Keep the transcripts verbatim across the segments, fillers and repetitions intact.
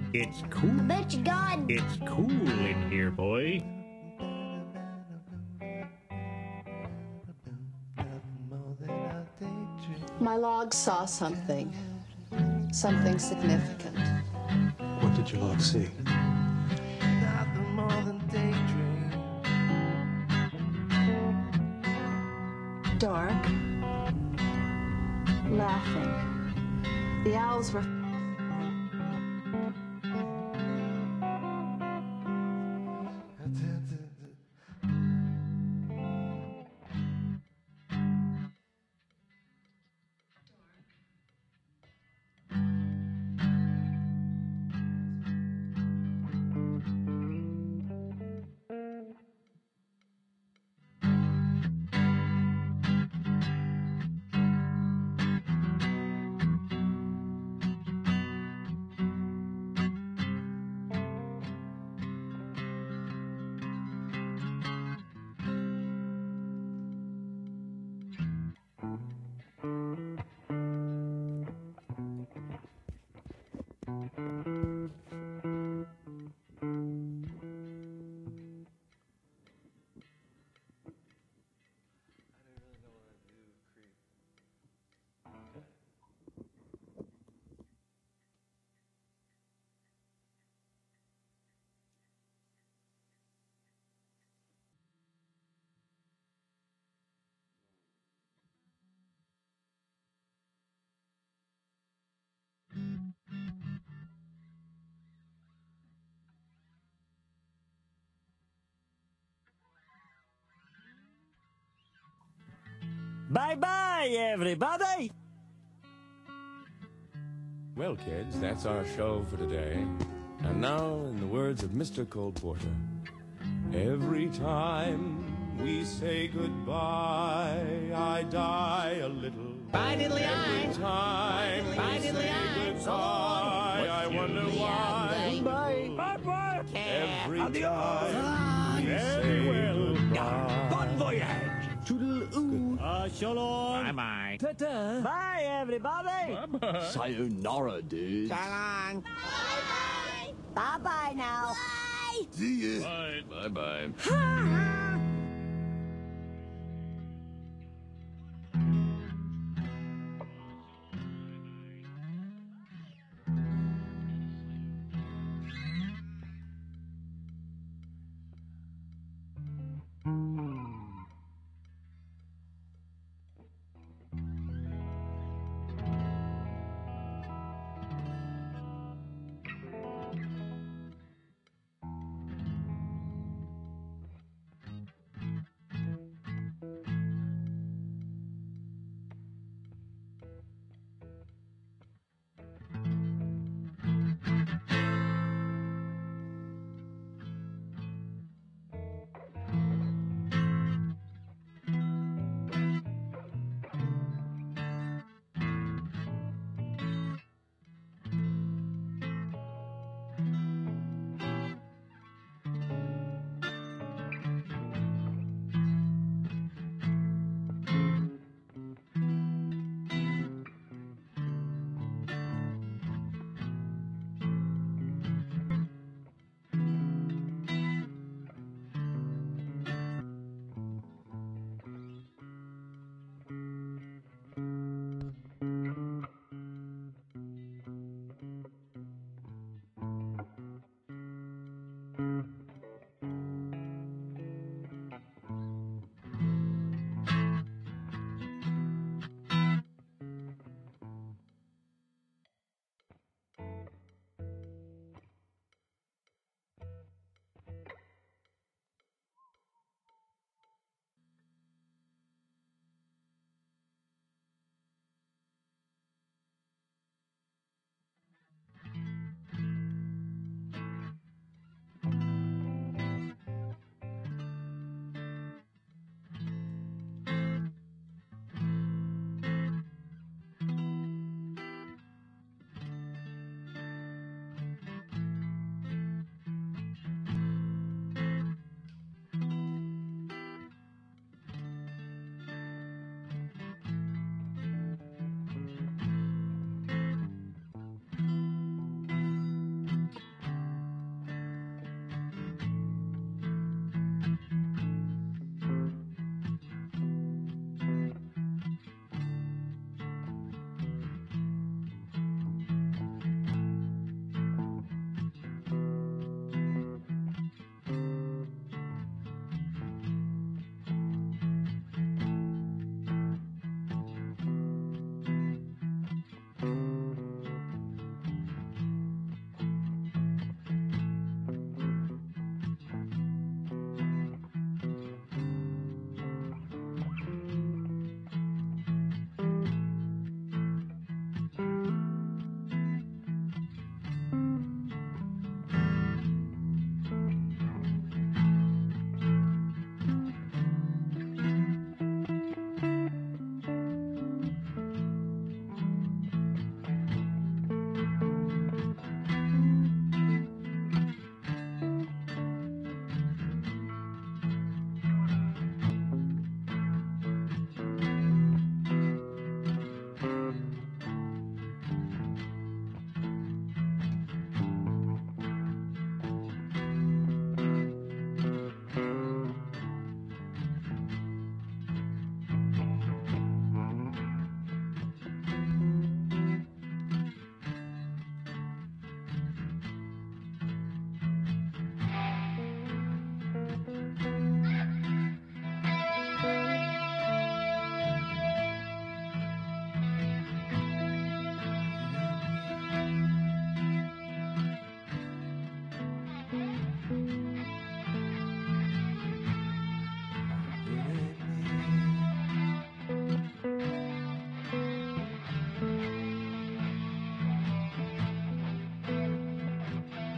It's cool. Bet you God. It's cool in here, boy. My log saw something. Something significant. What did your log see? Nothing more than daydream. Dark. Laughing. The owls were... Bye-bye, everybody! Well, kids, that's our show for today. And now, in the words of Mister Cole Porter, every time we say goodbye, I die a little. Bye, diddly Every time Bye, we diddly say eye. goodbye, I wonder why. Bye. Bye-bye. Every Adios. time we Very say well. goodbye. Bon voyage! Toodle-oo. Uh, so long. Bye-bye. Ta-ta. Bye, everybody! Bye-bye. Sayonara, dudes. Bye-bye. Bye-bye. Bye-bye now. Bye. See ya. Bye. Bye-bye.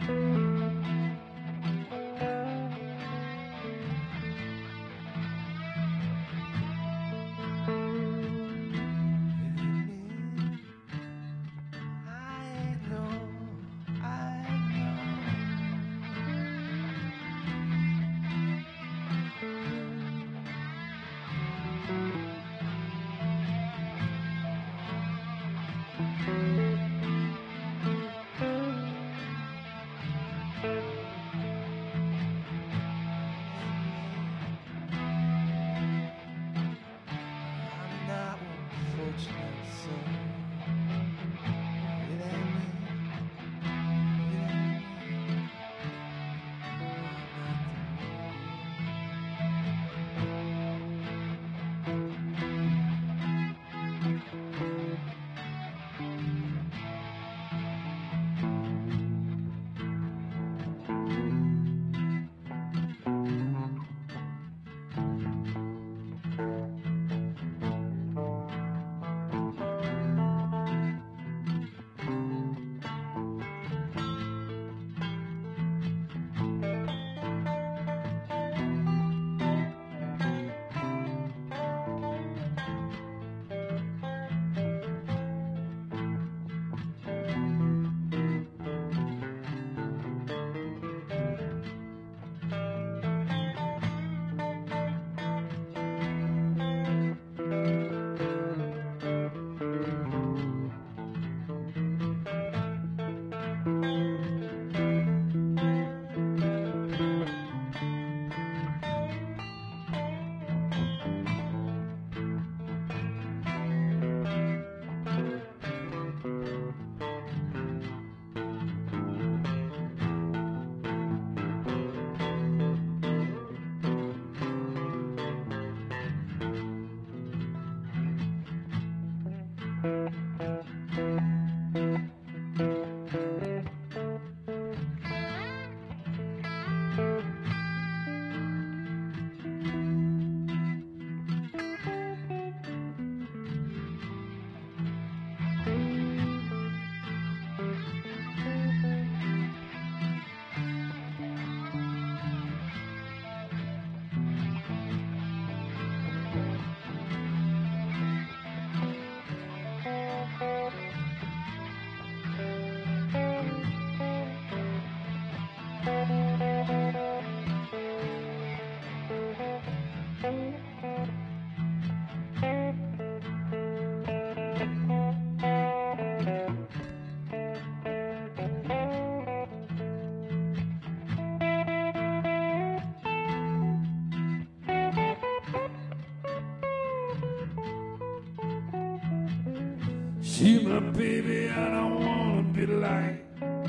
She my baby, I don't wanna be like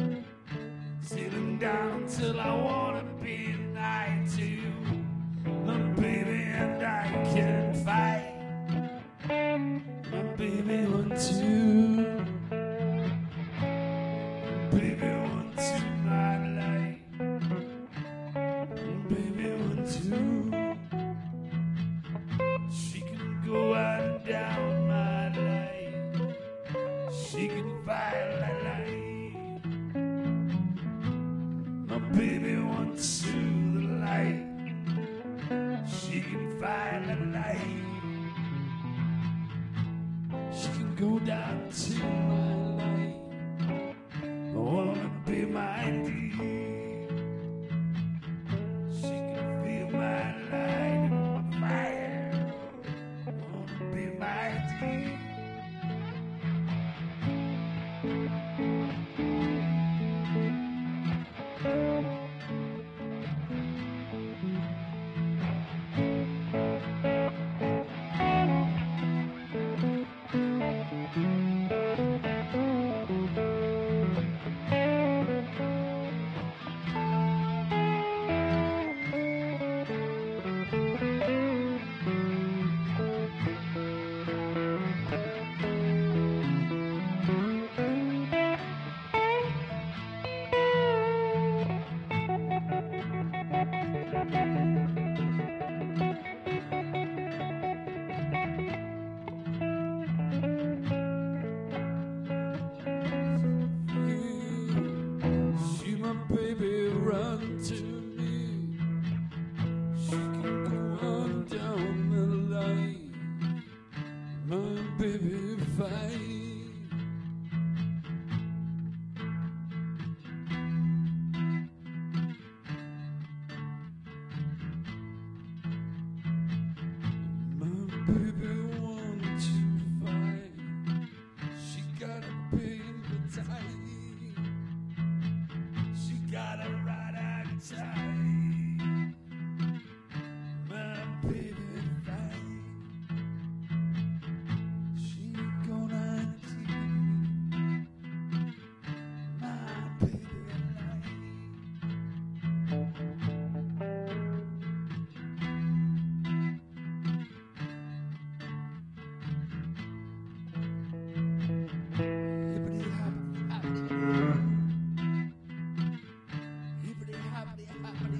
sitting down till I wanna be night to you. My baby and I can fight. My baby wants you. Baby wants you, my life. Baby wants you. She can go out and down my life. She can fight like light. My baby wants to the light. She can fight like light. She can go down to my light. I wanna be my dear. She can feel my light and my fire. I wanna be my dear. run to me. She can go on down the line. My baby fine. My baby wants to fight. She got a baby tight. She got a right eye tight. My baby fine. She gonna teach my baby life. Hippity hoppity hoppity. Hippity hoppity hoppity.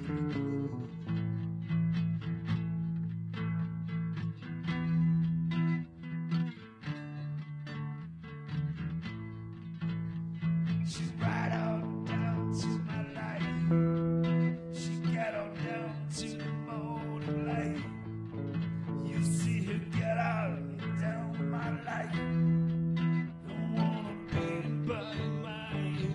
She's right on down to my life. She got on down to the morning light. You see her get out down my life. Don't wanna be by my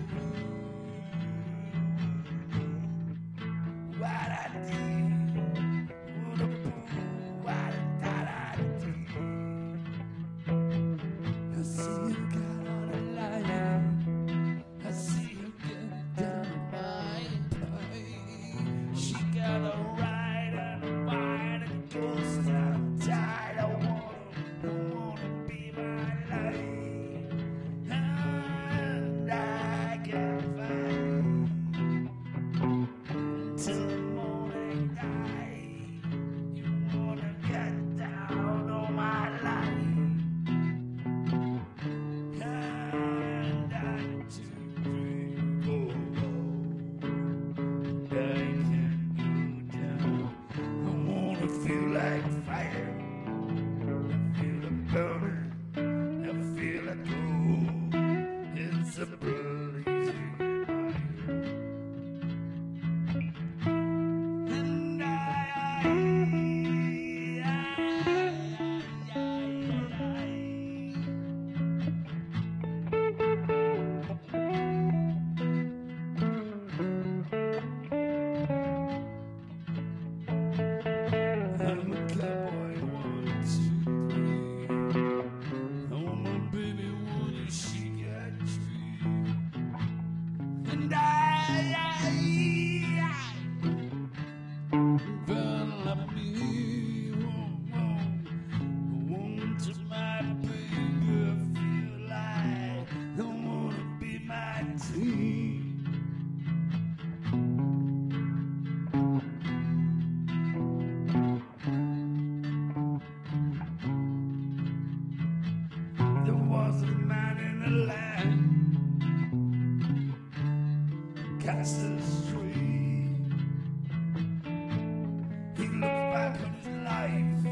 what I did. What a fool, what a that I did. I see you got on a line. I see you get down my pie. She got a ride and a wine and goes down tight. I wanna, I wanna be my life. And I can find till the morning light. You wanna get down on my life. And I do dream, oh, oh, I can go down. I wanna feel like fire. I feel it burning. I feel it go. It's a blazing fire. And I, I, I, I, I'm a cowboy, one, two, three. Oh, my baby, one, she got three. And I, I, I fell like me, oh, oh. One to my baby, feel like I wanna be my team. There was a man in the land, Castle Street. He looked back on his life.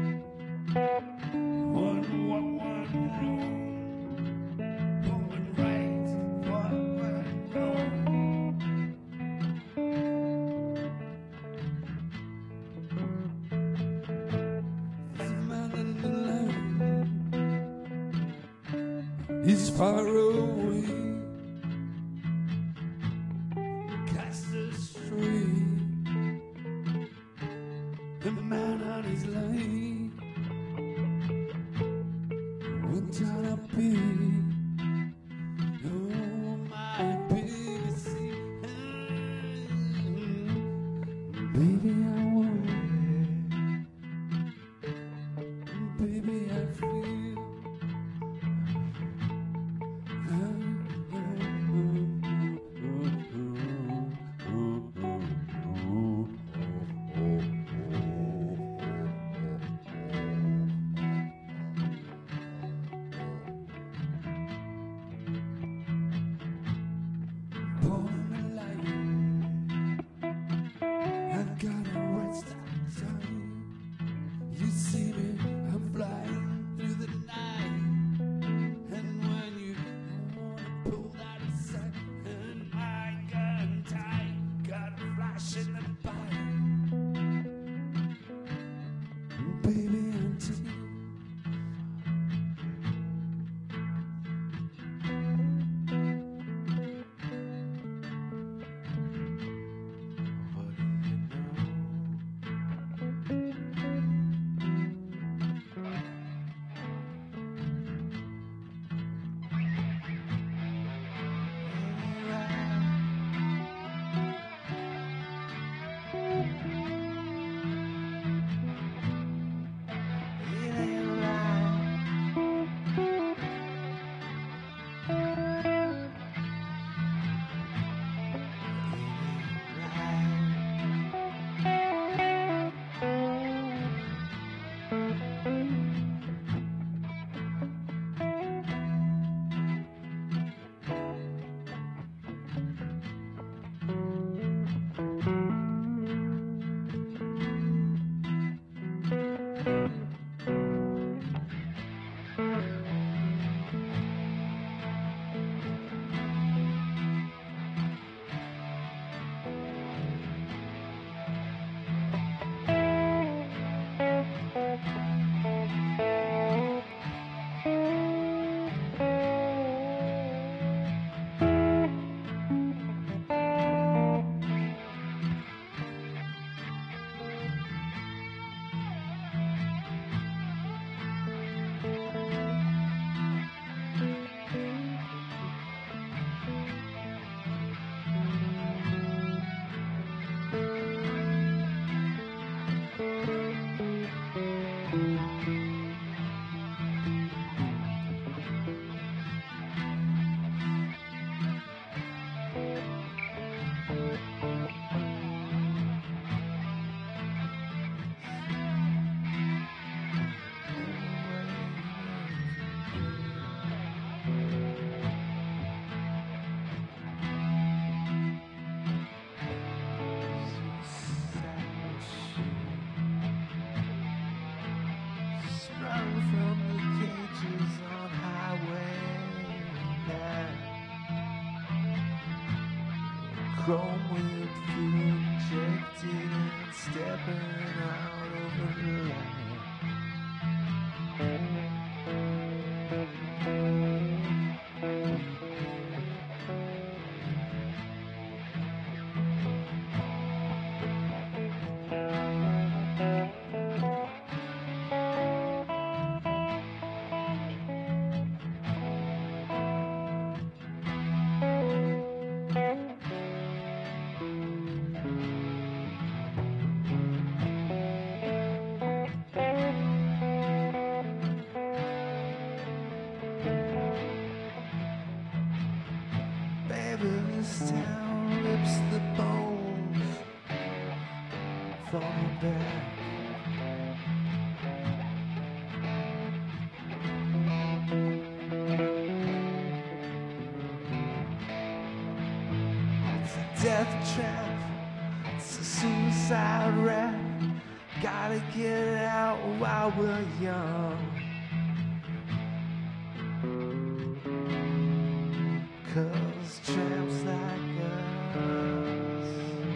One, what, one wrong. What went right, what went wrong. There's a man in the land. He's far away. Castle Street. The man on his lane went down a pig. Oh, my baby, see, baby, I want it. Baby, I feel. Born alive, I got a chrome wheel fuel injected and stepping out over the line. This town rips the bones from your back. It's a death trap, it's a suicide rap. Gotta get it out while we're young. 'Cause tramps like us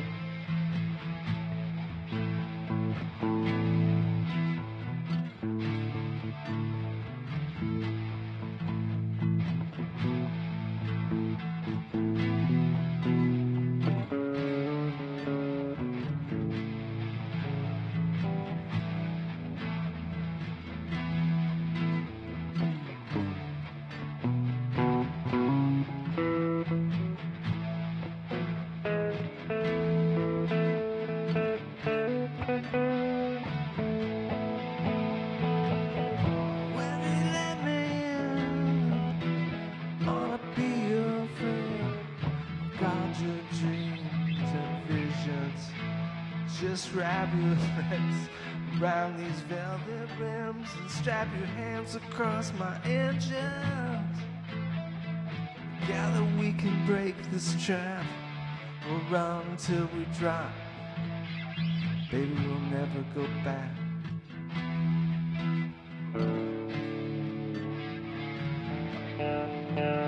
just wrap your legs around these velvet rims and strap your hands across my engines. Together we can break this trap. We'll run till we drop. Baby, we'll never go back. Thank you.